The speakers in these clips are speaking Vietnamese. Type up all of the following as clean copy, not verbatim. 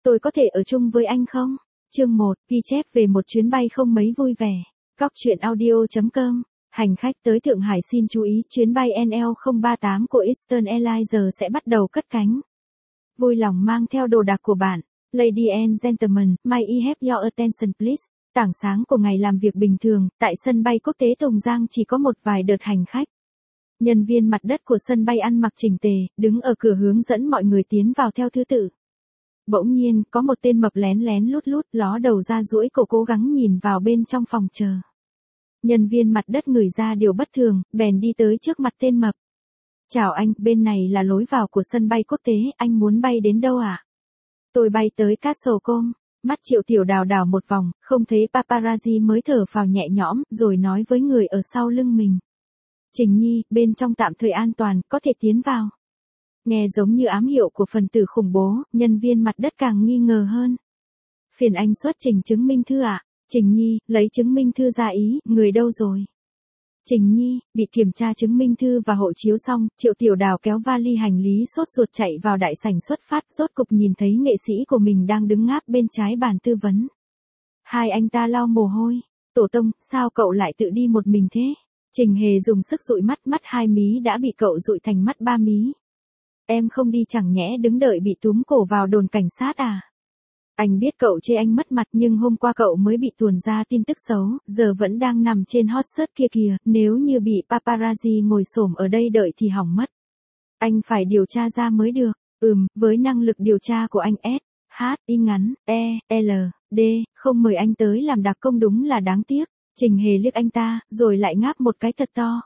tôi có thể ở chung với anh không? Chương 1, ghi chép về một chuyến bay không mấy vui vẻ. Góc truyện audio.com. Hành khách tới Thượng Hải xin chú ý, chuyến bay NL038 của Eastern Airlines giờ sẽ bắt đầu cất cánh. Vui lòng mang theo đồ đạc của bạn. Ladies and gentlemen, may I have your attention please. Tảng sáng của ngày làm việc bình thường, tại sân bay quốc tế Tùng Giang chỉ có một vài đợt hành khách. Nhân viên mặt đất của sân bay ăn mặc chỉnh tề, đứng ở cửa hướng dẫn mọi người tiến vào theo thứ tự. Bỗng nhiên, có một tên mập lén lén lút lút ló đầu ra duỗi cổ cố gắng nhìn vào bên trong phòng chờ. Nhân viên mặt đất ngửi ra điều bất thường, bèn đi tới trước mặt tên mập. Chào anh, bên này là lối vào của sân bay quốc tế, anh muốn bay đến đâu ạ? Tôi bay tới Castlecombe. Mắt Triệu Tiểu Đào đảo một vòng, không thấy paparazzi mới thở phào nhẹ nhõm, rồi nói với người ở sau lưng mình. Trình Nhi, bên trong tạm thời an toàn, có thể tiến vào. Nghe giống như ám hiệu của phần tử khủng bố, nhân viên mặt đất càng nghi ngờ hơn. Phiền anh xuất trình chứng minh thư ạ. Trình Nhi, lấy chứng minh thư ra ý, người đâu rồi? Trình Nhi, bị kiểm tra chứng minh thư và hộ chiếu xong, Triệu Tiểu Đào kéo vali hành lý sốt ruột chạy vào đại sảnh xuất phát, rốt cục nhìn thấy nghệ sĩ của mình đang đứng ngáp bên trái bàn tư vấn. Hai anh ta lau mồ hôi. Tổ tông, sao cậu lại tự đi một mình thế? Trình Hề dùng sức dụi mắt, mắt hai mí đã bị cậu dụi thành mắt ba mí. Em không đi chẳng nhẽ đứng đợi bị túm cổ vào đồn cảnh sát à? Anh biết cậu chê anh mất mặt nhưng hôm qua cậu mới bị tuồn ra tin tức xấu, giờ vẫn đang nằm trên hot search kia kìa, nếu như bị paparazzi ngồi xổm ở đây đợi thì hỏng mất. Anh phải điều tra ra mới được. Với năng lực điều tra của anh S, H, I ngắn, E, L, D, không mời anh tới làm đặc công đúng là đáng tiếc. Trình Hề liếc anh ta, rồi lại ngáp một cái thật to.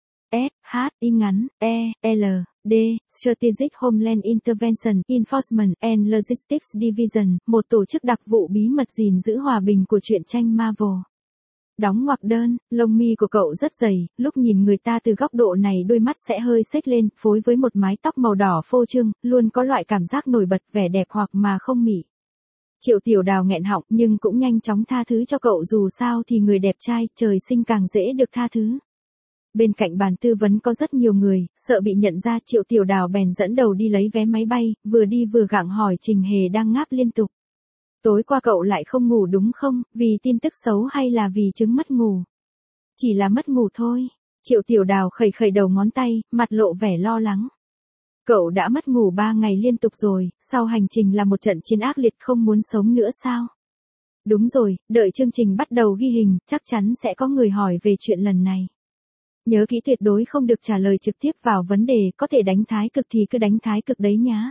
S, H, I ngắn, E, L, D, Strategic Homeland Intervention, Enforcement and Logistics Division, một tổ chức đặc vụ bí mật gìn giữ hòa bình của truyện tranh Marvel. Đóng ngoặc đơn, lông mi của cậu rất dày, lúc nhìn người ta từ góc độ này đôi mắt sẽ hơi xếch lên, phối với một mái tóc màu đỏ phô trương, luôn có loại cảm giác nổi bật vẻ đẹp hoặc mà không mị. Triệu Tiểu Đào nghẹn họng nhưng cũng nhanh chóng tha thứ cho cậu, dù sao thì người đẹp trai, trời sinh càng dễ được tha thứ. Bên cạnh bàn tư vấn có rất nhiều người, sợ bị nhận ra Triệu Tiểu Đào bèn dẫn đầu đi lấy vé máy bay, vừa đi vừa gặng hỏi Trình Hề đang ngáp liên tục. Tối qua cậu lại không ngủ đúng không, vì tin tức xấu hay là vì chứng mất ngủ? Chỉ là mất ngủ thôi. Triệu Tiểu Đào khẩy khẩy đầu ngón tay, mặt lộ vẻ lo lắng. Cậu đã mất ngủ 3 ngày liên tục rồi, sau hành trình là một trận chiến ác liệt không muốn sống nữa sao? Đúng rồi, đợi chương trình bắt đầu ghi hình, chắc chắn sẽ có người hỏi về chuyện lần này. Nhớ kỹ tuyệt đối không được trả lời trực tiếp vào vấn đề, có thể đánh thái cực thì cứ đánh thái cực đấy nhá.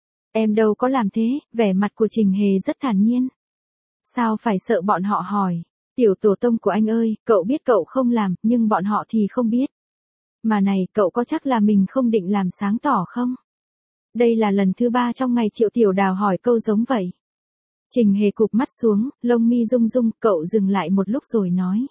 Em đâu có làm thế, vẻ mặt của Trình Hề rất thản nhiên. Sao phải sợ bọn họ hỏi? Tiểu tổ tông của anh ơi, cậu biết cậu không làm, nhưng bọn họ thì không biết. Mà này, cậu có chắc là mình không định làm sáng tỏ không? Đây là lần thứ 3 trong ngày Triệu Tiểu Đào hỏi câu giống vậy. Trình Hề cụp mắt xuống, lông mi rung rung, cậu dừng lại một lúc rồi nói.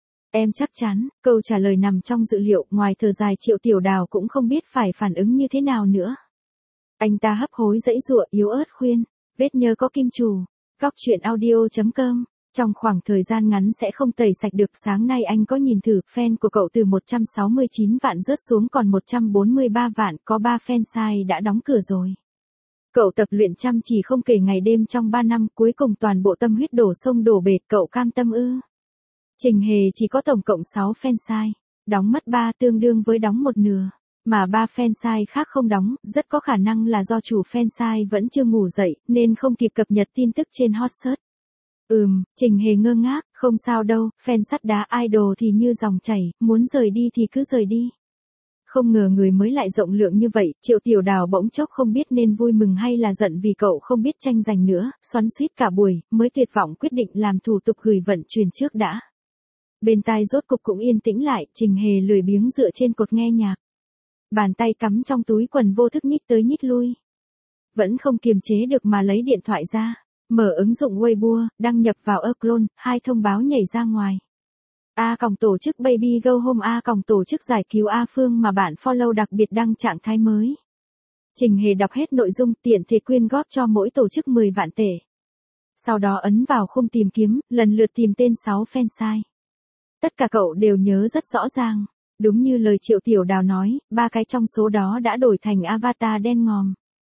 Em chắc chắn, câu trả lời nằm trong dự liệu, ngoài thở dài Triệu Tiểu Đào cũng không biết phải phản ứng như thế nào nữa. Anh ta hấp hối giãy giụa yếu ớt khuyên, vết nhơ có kim chủ. Góc truyện audio.com. Trong khoảng thời gian ngắn sẽ không tẩy sạch được, sáng nay anh có nhìn thử, fan của cậu từ 169 vạn rớt xuống còn 143 vạn, có 3 fan site đã đóng cửa rồi. Cậu tập luyện chăm chỉ không kể ngày đêm trong 3 năm, cuối cùng toàn bộ tâm huyết đổ sông đổ bể, cậu cam tâm ư? Trình Hề chỉ có tổng cộng 6 fan site, đóng mất 3 tương đương với đóng một nửa. Mà 3 fan site khác không đóng, rất có khả năng là do chủ fan site vẫn chưa ngủ dậy, nên không kịp cập nhật tin tức trên hot search. Trình Hề ngơ ngác, không sao đâu, fan sắt đá idol thì như dòng chảy, muốn rời đi thì cứ rời đi. Không ngờ người mới lại rộng lượng như vậy, Triệu Tiểu Đào bỗng chốc không biết nên vui mừng hay là giận vì cậu không biết tranh giành nữa, xoắn xuýt cả buổi, mới tuyệt vọng quyết định làm thủ tục gửi vận chuyển trước đã. Bên tai rốt cục cũng yên tĩnh lại, Trình Hề lười biếng dựa trên cột nghe nhạc. Bàn tay cắm trong túi quần vô thức nhích tới nhích lui. Vẫn không kiềm chế được mà lấy điện thoại ra, mở ứng dụng Weibo, đăng nhập vào Clone, 2 thông báo nhảy ra ngoài. Tổ chức Baby Go Home, tổ chức giải cứu A Phương mà bạn follow đặc biệt đăng trạng thái mới. Trình Hề đọc hết nội dung, tiện thể quyên góp cho mỗi tổ chức 10 vạn tệ. Sau đó ấn vào khung tìm kiếm, lần lượt tìm tên 6 fan site. Tất cả cậu đều nhớ rất rõ ràng. Đúng như lời Triệu Tiểu Đào nói, 3 cái trong số đó đã đổi thành avatar đen ngòm.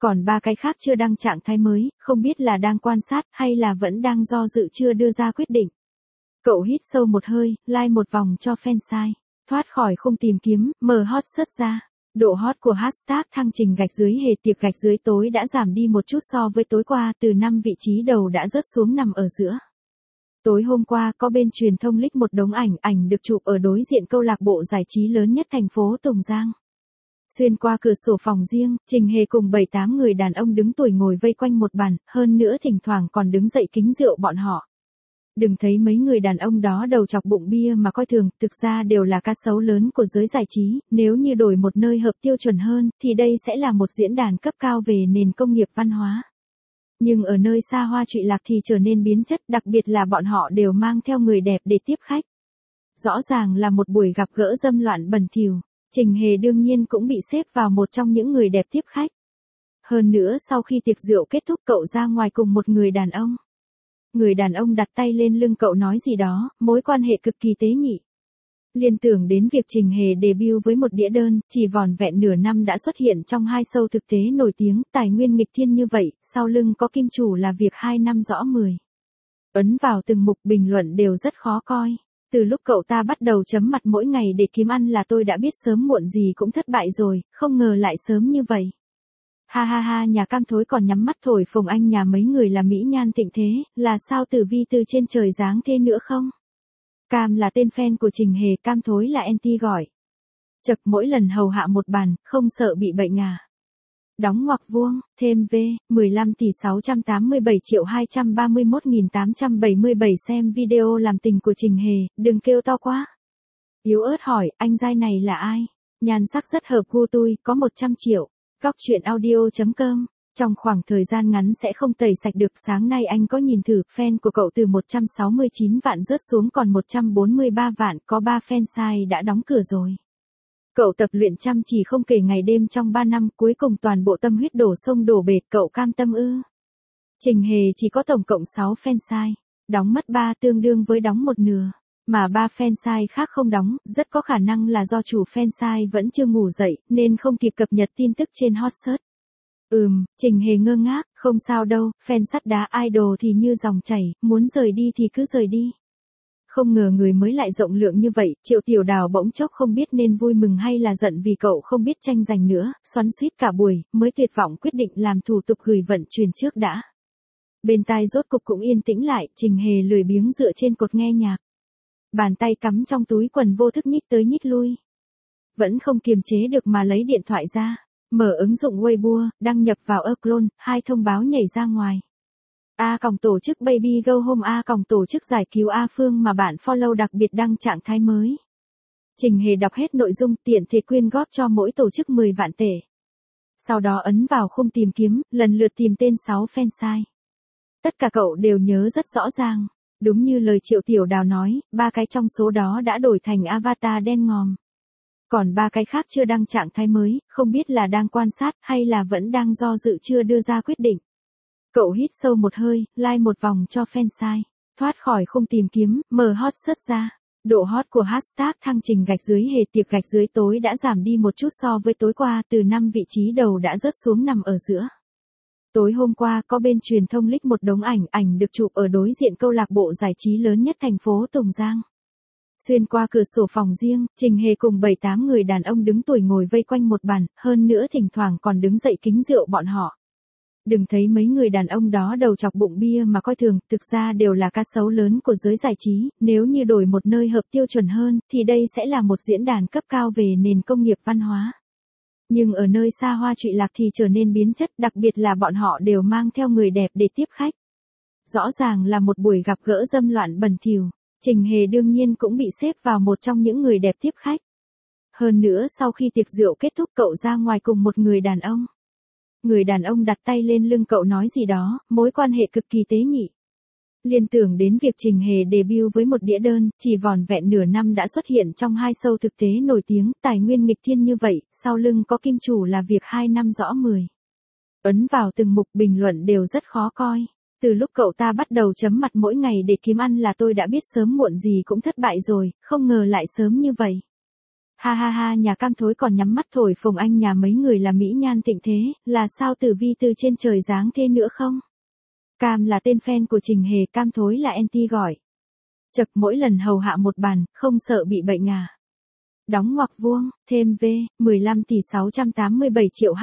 Còn ba cái khác chưa đăng trạng thái mới, không biết là đang quan sát hay là vẫn đang do dự chưa đưa ra quyết định. Cậu hít sâu một hơi, like một vòng cho fansite. Thoát khỏi khung tìm kiếm, mở hot search ra. Độ hot của hashtag thăng trình gạch dưới hề tiệp gạch dưới tối đã giảm đi một chút so với tối qua, từ 5 vị trí đầu đã rớt xuống nằm ở giữa. Tối hôm qua có bên truyền thông leak một đống ảnh được chụp ở đối diện câu lạc bộ giải trí lớn nhất thành phố Tùng Giang. Xuyên qua cửa sổ phòng riêng, Trình Hề cùng 7-8 người đàn ông đứng tuổi ngồi vây quanh một bàn, hơn nữa thỉnh thoảng còn đứng dậy kính rượu bọn họ. Đừng thấy mấy người đàn ông đó đầu chọc bụng bia mà coi thường, thực ra đều là cá sấu lớn của giới giải trí, nếu như đổi một nơi hợp tiêu chuẩn hơn, thì đây sẽ là một diễn đàn cấp cao về nền công nghiệp văn hóa. Nhưng ở nơi xa hoa trụy lạc thì trở nên biến chất, đặc biệt là bọn họ đều mang theo người đẹp để tiếp khách. Rõ ràng là một buổi gặp gỡ dâm loạn bẩn thỉu, Trình Hề đương nhiên cũng bị xếp vào một trong những người đẹp tiếp khách. Hơn nữa sau khi tiệc rượu kết thúc cậu ra ngoài cùng một người đàn ông. Người đàn ông đặt tay lên lưng cậu nói gì đó, mối quan hệ cực kỳ tế nhị. Liên tưởng đến việc Trình Hề debut với một đĩa đơn, chỉ vỏn vẹn nửa năm đã xuất hiện trong 2 show thực tế nổi tiếng, tài nguyên nghịch thiên như vậy, sau lưng có kim chủ là việc 2 năm rõ 10. Ấn vào từng mục bình luận đều rất khó coi. Từ lúc cậu ta bắt đầu chấm mặt mỗi ngày để kiếm ăn là tôi đã biết sớm muộn gì cũng thất bại rồi, không ngờ lại sớm như vậy. Ha ha ha, nhà Cam Thối còn nhắm mắt thổi phồng anh nhà mấy người là mỹ nhan tịnh thế, là sao Tử Vi từ trên trời giáng thế nữa không? Cam là tên fan của Trình Hề, Cam Thối là anti gọi. Chật mỗi lần hầu hạ một bàn, không sợ bị bệnh à. Đóng ngoặc vuông, thêm V, 15 tỷ 687 triệu 231.877 xem video làm tình của Trình Hề, đừng kêu to quá. Yếu ớt hỏi, anh giai này là ai? Nhan sắc rất hợp gu tôi, có 100 triệu. Góc chuyện audio.com. Trong khoảng thời gian ngắn sẽ không tẩy sạch được, sáng nay anh có nhìn thử, fan của cậu từ 169 vạn rớt xuống còn 143 vạn, có 3 fansite đã đóng cửa rồi. Cậu tập luyện chăm chỉ không kể ngày đêm trong 3 năm, cuối cùng toàn bộ tâm huyết đổ sông đổ bể, cậu cam tâm ư? Trình Hề chỉ có tổng cộng 6 fansite, đóng mất 3 tương đương với đóng một nửa, mà 3 fansite khác không đóng, rất có khả năng là do chủ fansite vẫn chưa ngủ dậy, nên không kịp cập nhật tin tức trên hot search. Trình Hề ngơ ngác, không sao đâu, fan sắt đá idol thì như dòng chảy, muốn rời đi thì cứ rời đi. Không ngờ người mới lại rộng lượng như vậy, Triệu Tiểu Đào bỗng chốc không biết nên vui mừng hay là giận vì cậu không biết tranh giành nữa, xoắn xuýt cả buổi, mới tuyệt vọng quyết định làm thủ tục gửi vận chuyển trước đã. Bên tai rốt cục cũng yên tĩnh lại, Trình Hề lười biếng dựa trên cột nghe nhạc. Bàn tay cắm trong túi quần vô thức nhích tới nhích lui. Vẫn không kiềm chế được mà lấy điện thoại ra, mở ứng dụng Weibo, đăng nhập vào Clone, 2 thông báo nhảy ra ngoài. A còng tổ chức Baby Go Home, A còng tổ chức giải cứu A Phương mà bạn follow đặc biệt đăng trạng thái mới. Trình Hề đọc hết nội dung, tiện thể quyên góp cho mỗi tổ chức 10 vạn tệ. Sau đó ấn vào khung tìm kiếm, lần lượt tìm tên 6 fansite. Tất cả cậu đều nhớ rất rõ ràng. Đúng như lời Triệu Tiểu Đào nói, 3 cái trong số đó đã đổi thành avatar đen ngòm. Còn 3 cái khác chưa đăng trạng thái mới, không biết là đang quan sát hay là vẫn đang do dự chưa đưa ra quyết định. Cậu hít sâu một hơi, like một vòng cho fansite. Thoát khỏi khung tìm kiếm, mở hot search ra. Độ hot của hashtag thăng trình gạch dưới hề tiệp gạch dưới tối đã giảm đi một chút so với tối qua, từ 5 vị trí đầu đã rớt xuống nằm ở giữa. Tối hôm qua có bên truyền thông leak một đống ảnh được chụp ở đối diện câu lạc bộ giải trí lớn nhất thành phố Tùng Giang. Xuyên qua cửa sổ phòng riêng, Trình Hề cùng 7-8 người đàn ông đứng tuổi ngồi vây quanh một bàn, hơn nữa thỉnh thoảng còn đứng dậy kính rượu bọn họ. Đừng thấy mấy người đàn ông đó đầu chọc bụng bia mà coi thường, thực ra đều là cá sấu lớn của giới giải trí, nếu như đổi một nơi hợp tiêu chuẩn hơn, thì đây sẽ là một diễn đàn cấp cao về nền công nghiệp văn hóa. Nhưng ở nơi xa hoa trụy lạc thì trở nên biến chất, đặc biệt là bọn họ đều mang theo người đẹp để tiếp khách. Rõ ràng là một buổi gặp gỡ dâm loạn bẩn thỉu, Trình Hề đương nhiên cũng bị xếp vào một trong những người đẹp tiếp khách. Hơn nữa sau khi tiệc rượu kết thúc cậu ra ngoài cùng một người đàn ông. Người đàn ông đặt tay lên lưng cậu nói gì đó, mối quan hệ cực kỳ tế nhị. Liên tưởng đến việc Trình Hề debut với một đĩa đơn, chỉ vỏn vẹn nửa năm đã xuất hiện trong 2 show thực tế nổi tiếng, tài nguyên nghịch thiên như vậy, sau lưng có kim chủ là việc 2 năm rõ 10. Ấn vào từng mục bình luận đều rất khó coi. Từ lúc cậu ta bắt đầu chấm mặt mỗi ngày để kiếm ăn là tôi đã biết sớm muộn gì cũng thất bại rồi, không ngờ lại sớm như vậy. Ha ha ha, nhà Cam thối còn nhắm mắt thổi phồng anh nhà mấy người là mỹ nhan tịnh thế, là sao tử vi từ trên trời giáng thế nữa không? Cam là tên fan của Trình Hề, Cam thối là anti gọi. Chật mỗi lần hầu hạ một bàn, không sợ bị bệnh à. Đóng ngoặc vuông, thêm V, 15 tỷ 687 triệu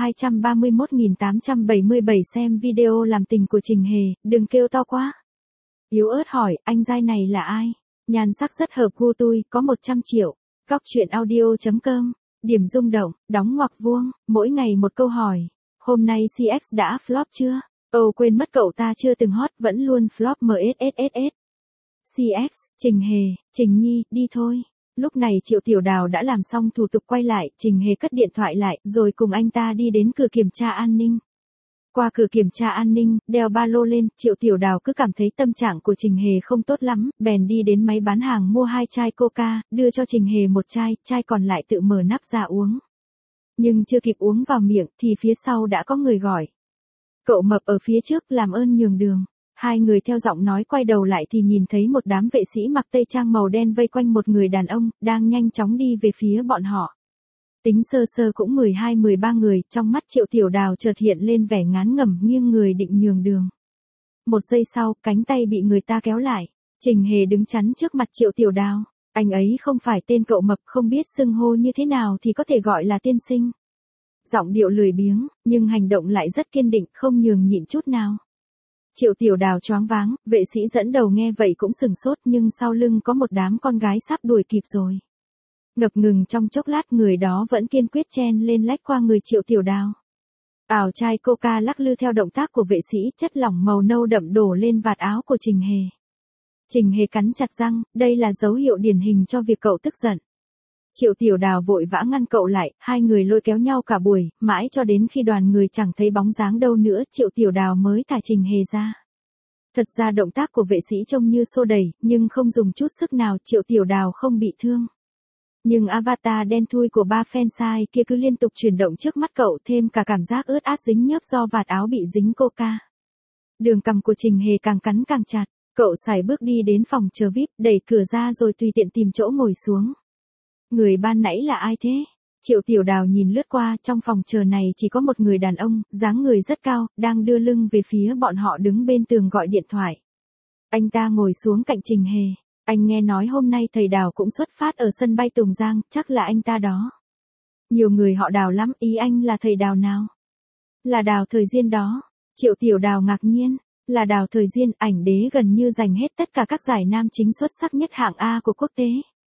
231.877 xem video làm tình của Trình Hề, đừng kêu to quá. Yếu ớt hỏi, anh giai này là ai? Nhan sắc rất hợp gu tôi, có 100 triệu. Góc chuyện audio.com, điểm rung động, đóng ngoặc vuông, mỗi ngày một câu hỏi. Hôm nay CX đã flop chưa? Quên mất cậu ta chưa từng hot, vẫn luôn flop MSSSS. CX, Trình Hề, Trình Nhi, đi thôi. Lúc này Triệu Tiểu Đào đã làm xong thủ tục quay lại, Trình Hề cất điện thoại lại, rồi cùng anh ta đi đến cửa kiểm tra an ninh. Qua cửa kiểm tra an ninh, đeo ba lô lên, Triệu Tiểu Đào cứ cảm thấy tâm trạng của Trình Hề không tốt lắm, bèn đi đến máy bán hàng mua 2 chai Coca, đưa cho Trình Hề một chai, chai còn lại tự mở nắp ra uống. Nhưng chưa kịp uống vào miệng, thì phía sau đã có người gọi. Cậu mập ở phía trước, làm ơn nhường đường. Hai người theo giọng nói quay đầu lại thì nhìn thấy một đám vệ sĩ mặc tây trang màu đen vây quanh một người đàn ông, đang nhanh chóng đi về phía bọn họ. Tính sơ sơ cũng 12-13 người, trong mắt Triệu Tiểu Đào chợt hiện lên vẻ ngán ngẩm, nghiêng người định nhường đường. Một giây sau, cánh tay bị người ta kéo lại. Trình Hề đứng chắn trước mặt Triệu Tiểu Đào. Anh ấy không phải tên cậu mập, không biết xưng hô như thế nào thì có thể gọi là tiên sinh. Giọng điệu lười biếng, nhưng hành động lại rất kiên định, không nhường nhịn chút nào. Triệu Tiểu Đào choáng váng, vệ sĩ dẫn đầu nghe vậy cũng sừng sốt, nhưng sau lưng có một đám con gái sắp đuổi kịp rồi. Ngập ngừng trong chốc lát, người đó vẫn kiên quyết chen lên lách qua người Triệu Tiểu Đào. Ảo chai Coca lắc lư theo động tác của vệ sĩ, chất lỏng màu nâu đậm đổ lên vạt áo của Trình Hề. Trình Hề cắn chặt răng, đây là dấu hiệu điển hình cho việc cậu tức giận. Triệu Tiểu Đào vội vã ngăn cậu lại, hai người lôi kéo nhau cả buổi, mãi cho đến khi đoàn người chẳng thấy bóng dáng đâu nữa, Triệu Tiểu Đào mới thả Trình Hề ra. Thật ra động tác của vệ sĩ trông như xô đẩy, nhưng không dùng chút sức nào, Triệu Tiểu Đào không bị thương. Nhưng avatar đen thui của ba fan sai kia cứ liên tục chuyển động trước mắt cậu, thêm cả cảm giác ướt át dính nhớp do vạt áo bị dính Coca. Đường cằm của Trình Hề càng cắn càng chặt, cậu sải bước đi đến phòng chờ VIP, đẩy cửa ra rồi tùy tiện tìm chỗ ngồi xuống. Người ban nãy là ai thế? Triệu Tiểu Đào nhìn lướt qua, trong phòng chờ này chỉ có một người đàn ông, dáng người rất cao, đang đưa lưng về phía bọn họ đứng bên tường gọi điện thoại. Anh ta ngồi xuống cạnh Trình Hề. Anh nghe nói hôm nay thầy Đào cũng xuất phát ở sân bay Tùng Giang, chắc là anh ta đó. Nhiều người họ Đào lắm, ý anh là thầy Đào nào? Là Đào Thời Diên đó. Triệu Tiểu Đào ngạc nhiên, là Đào Thời Diên, ảnh đế gần như giành hết tất cả các giải nam chính xuất sắc nhất hạng A của quốc tế.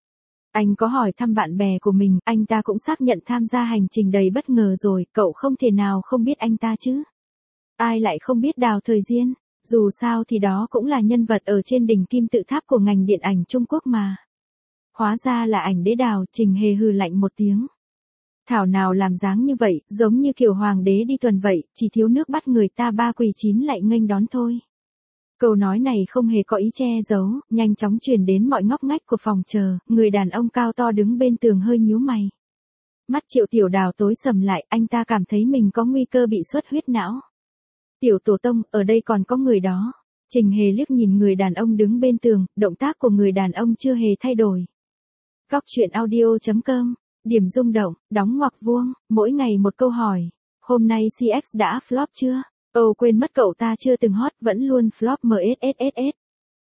Anh có hỏi thăm bạn bè của mình, anh ta cũng xác nhận tham gia hành trình đầy bất ngờ rồi, cậu không thể nào không biết anh ta chứ. Ai lại không biết Đào Thời Diên, dù sao thì đó cũng là nhân vật ở trên đỉnh kim tự tháp của ngành điện ảnh Trung Quốc mà. Hóa ra là ảnh đế Đào, Trình Hề hừ lạnh một tiếng. Thảo nào làm dáng như vậy, giống như kiểu hoàng đế đi tuần vậy, chỉ thiếu nước bắt người ta 3 quỳ 9 lại nghênh đón thôi. Câu nói này không hề có ý che giấu, nhanh chóng truyền đến mọi ngóc ngách của phòng chờ, người đàn ông cao to đứng bên tường hơi nhíu mày. Mắt Triệu Tiểu Đào tối sầm lại, anh ta cảm thấy mình có nguy cơ bị xuất huyết não. Tiểu Tổ Tông, ở đây còn có người đó. Trình Hề liếc nhìn người đàn ông đứng bên tường, động tác của người đàn ông chưa hề thay đổi. Góc chuyện audio.com, điểm rung động, đóng ngoặc vuông, mỗi ngày một câu hỏi. Hôm nay CX đã flop chưa? Quên mất cậu ta chưa từng hot, vẫn luôn flop MSSSS.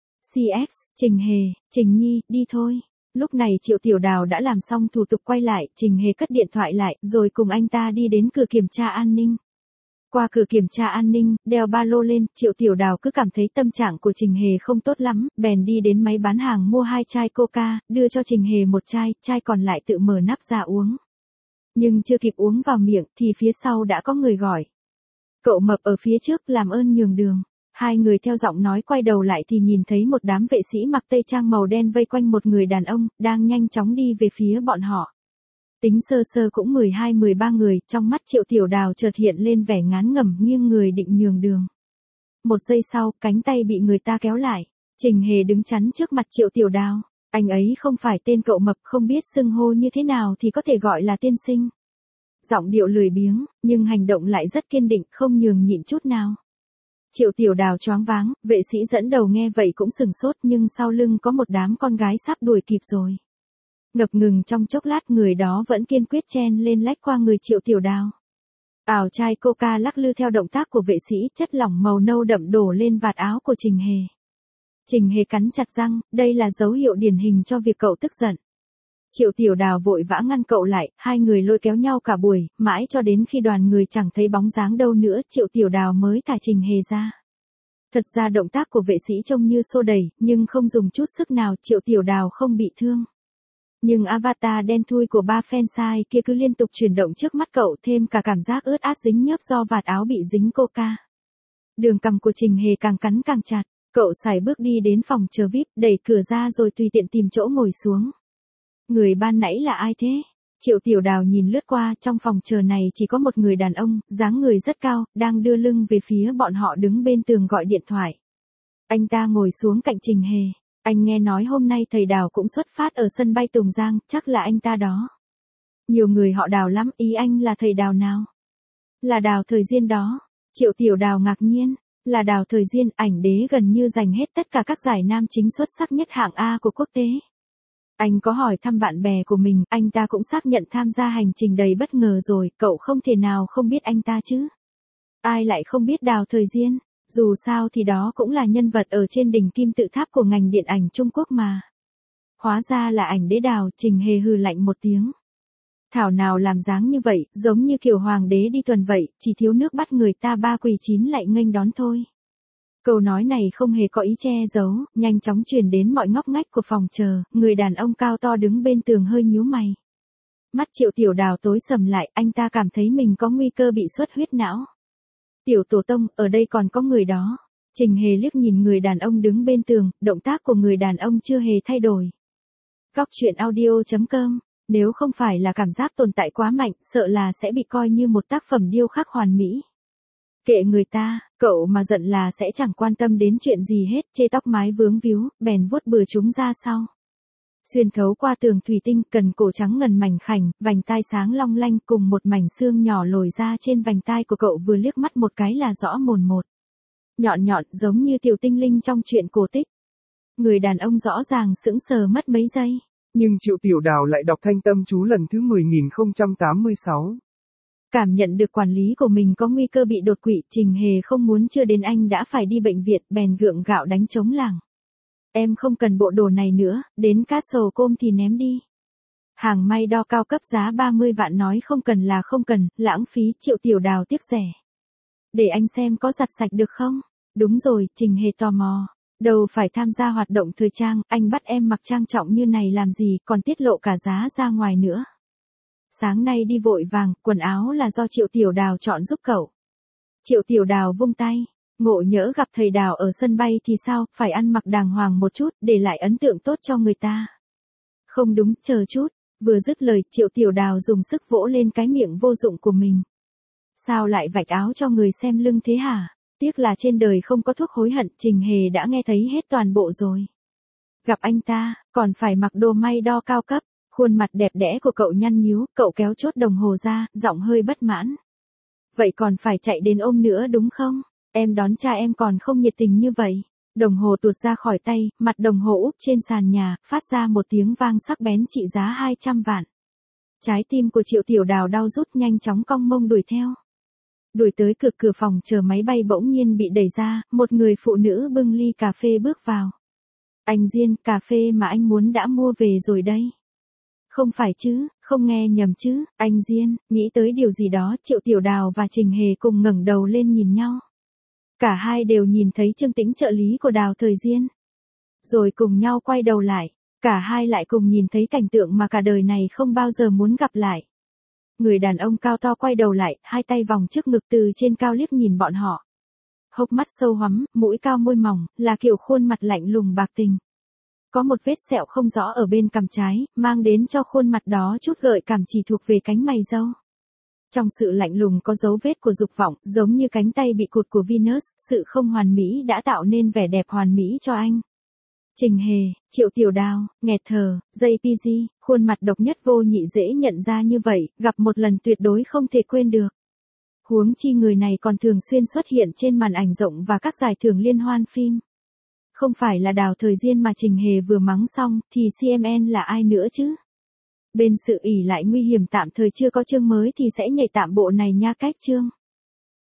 CX, Trình Hề, Trình Nhi, đi thôi. Lúc này Triệu Tiểu Đào đã làm xong thủ tục quay lại, Trình Hề cất điện thoại lại, rồi cùng anh ta đi đến cửa kiểm tra an ninh. Qua cửa kiểm tra an ninh, đeo ba lô lên, Triệu Tiểu Đào cứ cảm thấy tâm trạng của Trình Hề không tốt lắm, bèn đi đến máy bán hàng mua 2 chai Coca, đưa cho Trình Hề một chai, chai còn lại tự mở nắp ra uống. Nhưng chưa kịp uống vào miệng, thì phía sau đã có người gọi. Cậu mập ở phía trước, làm ơn nhường đường. Hai người theo giọng nói quay đầu lại thì nhìn thấy một đám vệ sĩ mặc tây trang màu đen vây quanh một người đàn ông, đang nhanh chóng đi về phía bọn họ. Tính sơ sơ cũng 12-13 người, trong mắt Triệu Tiểu Đào chợt hiện lên vẻ ngán ngẩm, nghiêng người định nhường đường. Một giây sau, cánh tay bị người ta kéo lại. Trình Hề đứng chắn trước mặt Triệu Tiểu Đào. Anh ấy không phải tên cậu mập, không biết xưng hô như thế nào thì có thể gọi là tiên sinh. Giọng điệu lười biếng, nhưng hành động lại rất kiên định, không nhường nhịn chút nào. Triệu Tiểu Đào choáng váng, vệ sĩ dẫn đầu nghe vậy cũng sừng sốt, nhưng sau lưng có một đám con gái sắp đuổi kịp rồi. Ngập ngừng trong chốc lát người đó vẫn kiên quyết chen lên lách qua người Triệu Tiểu Đào. Ảo chai coca lắc lư theo động tác của vệ sĩ, chất lỏng màu nâu đậm đổ lên vạt áo của Trình Hề. Trình Hề cắn chặt răng, đây là dấu hiệu điển hình cho việc cậu tức giận. Triệu Tiểu Đào vội vã ngăn cậu lại, hai người lôi kéo nhau cả buổi, mãi cho đến khi đoàn người chẳng thấy bóng dáng đâu nữa Triệu Tiểu Đào mới thả Trình Hề ra. Thật ra động tác của vệ sĩ trông như xô đẩy, nhưng không dùng chút sức nào Triệu Tiểu Đào không bị thương. Nhưng avatar đen thui của ba fan sai kia cứ liên tục chuyển động trước mắt cậu, thêm cả cảm giác ướt át dính nhớp do vạt áo bị dính coca. Đường cằm của Trình Hề càng cắn càng chặt, cậu sải bước đi đến phòng chờ VIP, đẩy cửa ra rồi tùy tiện tìm chỗ ngồi xuống. Người ban nãy là ai thế? Triệu Tiểu Đào nhìn lướt qua, trong phòng chờ này chỉ có một người đàn ông, dáng người rất cao, đang đưa lưng về phía bọn họ đứng bên tường gọi điện thoại. Anh ta ngồi xuống cạnh Trình Hề. Anh nghe nói hôm nay thầy Đào cũng xuất phát ở sân bay Tùng Giang, chắc là anh ta đó. Nhiều người họ Đào lắm, ý anh là thầy Đào nào? Là Đào Thời Diên đó. Triệu Tiểu Đào ngạc nhiên, là Đào Thời Diên, ảnh đế gần như giành hết tất cả các giải nam chính xuất sắc nhất hạng A của quốc tế. Anh có hỏi thăm bạn bè của mình, anh ta cũng xác nhận tham gia hành trình đầy bất ngờ rồi, cậu không thể nào không biết anh ta chứ. Ai lại không biết Đào Thời Diên, dù sao thì đó cũng là nhân vật ở trên đỉnh kim tự tháp của ngành điện ảnh Trung Quốc mà. Hóa ra là ảnh đế Đào, Trình Hề hừ lạnh một tiếng. Thảo nào làm dáng như vậy, giống như kiểu hoàng đế đi tuần vậy, chỉ thiếu nước bắt người ta ba quỳ chín lại nghênh đón thôi. Câu nói này không hề có ý che giấu, nhanh chóng truyền đến mọi ngóc ngách của phòng chờ, người đàn ông cao to đứng bên tường hơi nhíu mày. Mắt Triệu Tiểu Đào tối sầm lại, anh ta cảm thấy mình có nguy cơ bị xuất huyết não. Tiểu tổ tông, ở đây còn có người đó. Trình Hề liếc nhìn người đàn ông đứng bên tường, động tác của người đàn ông chưa hề thay đổi. Góc truyện audio.com, nếu không phải là cảm giác tồn tại quá mạnh, sợ là sẽ bị coi như một tác phẩm điêu khắc hoàn mỹ. Kệ người ta, cậu mà giận là sẽ chẳng quan tâm đến chuyện gì hết, chê tóc mái vướng víu, bèn vuốt bừa chúng ra sau. Xuyên thấu qua tường thủy tinh, cần cổ trắng ngần mảnh khảnh, vành tai sáng long lanh cùng một mảnh xương nhỏ lồi ra trên vành tai của cậu vừa liếc mắt một cái là rõ mồn một. Nhọn nhọn giống như tiểu tinh linh trong truyện cổ tích. Người đàn ông rõ ràng sững sờ mất mấy giây. Nhưng Triệu Tiểu Đào lại đọc thanh tâm chú lần thứ 10.086. Cảm nhận được quản lý của mình có nguy cơ bị đột quỵ, Trình Hề không muốn chưa đến anh đã phải đi bệnh viện, bèn gượng gạo đánh trống lảng. Em không cần bộ đồ này nữa, đến Castle Com thì ném đi. Hàng may đo cao cấp giá 30 vạn nói không cần là không cần, lãng phí. Triệu Tiểu Đào tiếc rẻ. Để anh xem có giặt sạch được không? Đúng rồi, Trình Hề tò mò. Đâu phải tham gia hoạt động thời trang, anh bắt em mặc trang trọng như này làm gì, còn tiết lộ cả giá ra ngoài nữa. Sáng nay đi vội vàng, quần áo là do Triệu Tiểu Đào chọn giúp cậu. Triệu Tiểu Đào vung tay, ngộ nhỡ gặp thầy Đào ở sân bay thì sao, phải ăn mặc đàng hoàng một chút, để lại ấn tượng tốt cho người ta. Không đúng, chờ chút, vừa dứt lời, Triệu Tiểu Đào dùng sức vỗ lên cái miệng vô dụng của mình. Sao lại vạch áo cho người xem lưng thế hả? Tiếc là trên đời không có thuốc hối hận, Trình Hề đã nghe thấy hết toàn bộ rồi. Gặp anh ta, còn phải mặc đồ may đo cao cấp. Khuôn mặt đẹp đẽ của cậu nhăn nhíu, cậu kéo chốt đồng hồ ra, giọng hơi bất mãn. Vậy còn phải chạy đến ôm nữa đúng không? Em đón cha em còn không nhiệt tình như vậy. Đồng hồ tuột ra khỏi tay, mặt đồng hồ úp trên sàn nhà, phát ra một tiếng vang sắc bén trị giá 200 vạn. Trái tim của Triệu Tiểu Đào đau rút, nhanh chóng cong mông đuổi theo. Đuổi tới cửa phòng chờ máy bay bỗng nhiên bị đẩy ra, một người phụ nữ bưng ly cà phê bước vào. Anh Diên, cà phê mà anh muốn đã mua về rồi đây. Không phải chứ, không nghe nhầm chứ, anh Diên, nghĩ tới điều gì đó, Triệu Tiểu Đào và Trình Hề cùng ngẩng đầu lên nhìn nhau. Cả hai đều nhìn thấy Trương Tĩnh trợ lý của Đào Thời Diên. Rồi cùng nhau quay đầu lại, cả hai lại cùng nhìn thấy cảnh tượng mà cả đời này không bao giờ muốn gặp lại. Người đàn ông cao to quay đầu lại, hai tay vòng trước ngực từ trên cao liếc nhìn bọn họ. Hốc mắt sâu hoắm, mũi cao môi mỏng, là kiểu khuôn mặt lạnh lùng bạc tình. Có một vết sẹo không rõ ở bên cằm trái, mang đến cho khuôn mặt đó chút gợi cảm chỉ thuộc về cánh mày râu. Trong sự lạnh lùng có dấu vết của dục vọng, giống như cánh tay bị cụt của Venus, sự không hoàn mỹ đã tạo nên vẻ đẹp hoàn mỹ cho anh. Trình Hề, Triệu Tiểu Đào, nghẹt thở, JPG, khuôn mặt độc nhất vô nhị dễ nhận ra như vậy, gặp một lần tuyệt đối không thể quên được. Huống chi người này còn thường xuyên xuất hiện trên màn ảnh rộng và các giải thưởng liên hoan phim. Không phải là Đào Thời Diên mà Trình Hề vừa mắng xong, thì CMN là ai nữa chứ? Bên sự ỷ lại nguy hiểm tạm thời chưa có chương mới thì sẽ nhảy tạm bộ này nha cách chương.